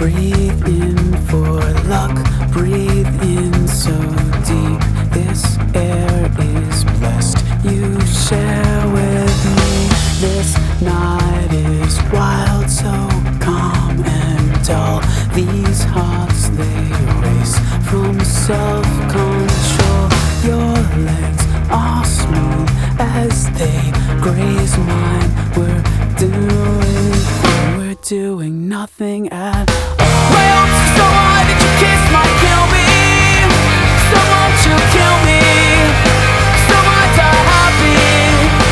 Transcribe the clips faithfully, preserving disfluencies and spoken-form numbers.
Breathe in for luck, breathe in so deep. This air is blessed, you share with me. This night is wild, so calm and dull. These hearts, they race from self-control. Your legs are smooth as they graze mine. We're doing, we're doing nothing at all. My hopes are so high that your kiss might kill me. So won't you kill me? So I die happy.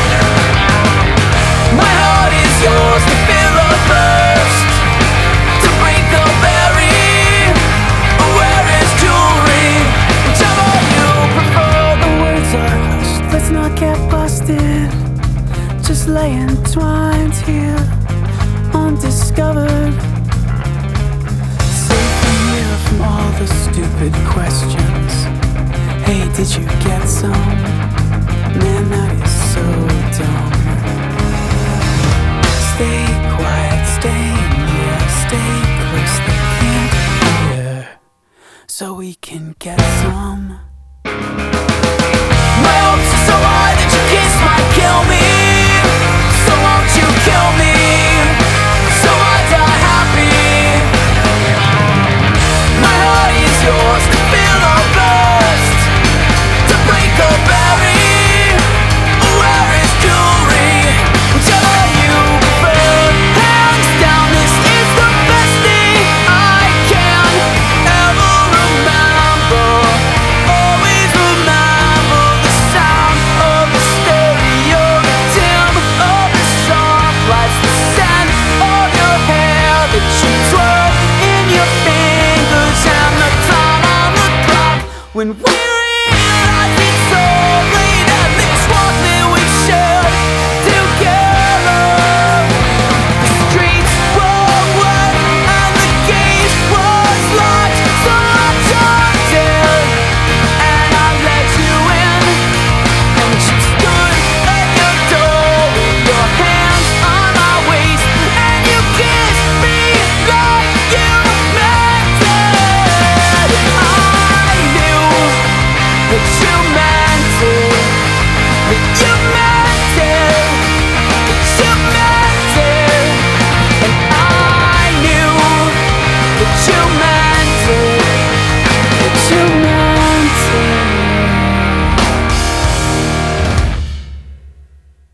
My heart is yours to fill or burst, to break or bury. Where is jewelry? Whichever you prefer. The words are hushed, let's not get busted. Just lay entwined here, undiscovered. Safe from here from all the stupid questions. Hey, did you get some? Man, that is so dumb. Stay quiet, stay near, stay close, they can't hear, so we can get some. My hopes are so high that your kiss might kill me. So won't you kill me? So I die happy. My heart is yours to fill or burst, to break or bury. Where is jewelry? Whichever you prefer. Hands down, this is the best thing I can ever remember. Always remember the sound of the stereo, the dim of the soft lights, the scent of your hair that you twirl in your fingers, and the time on the clock when we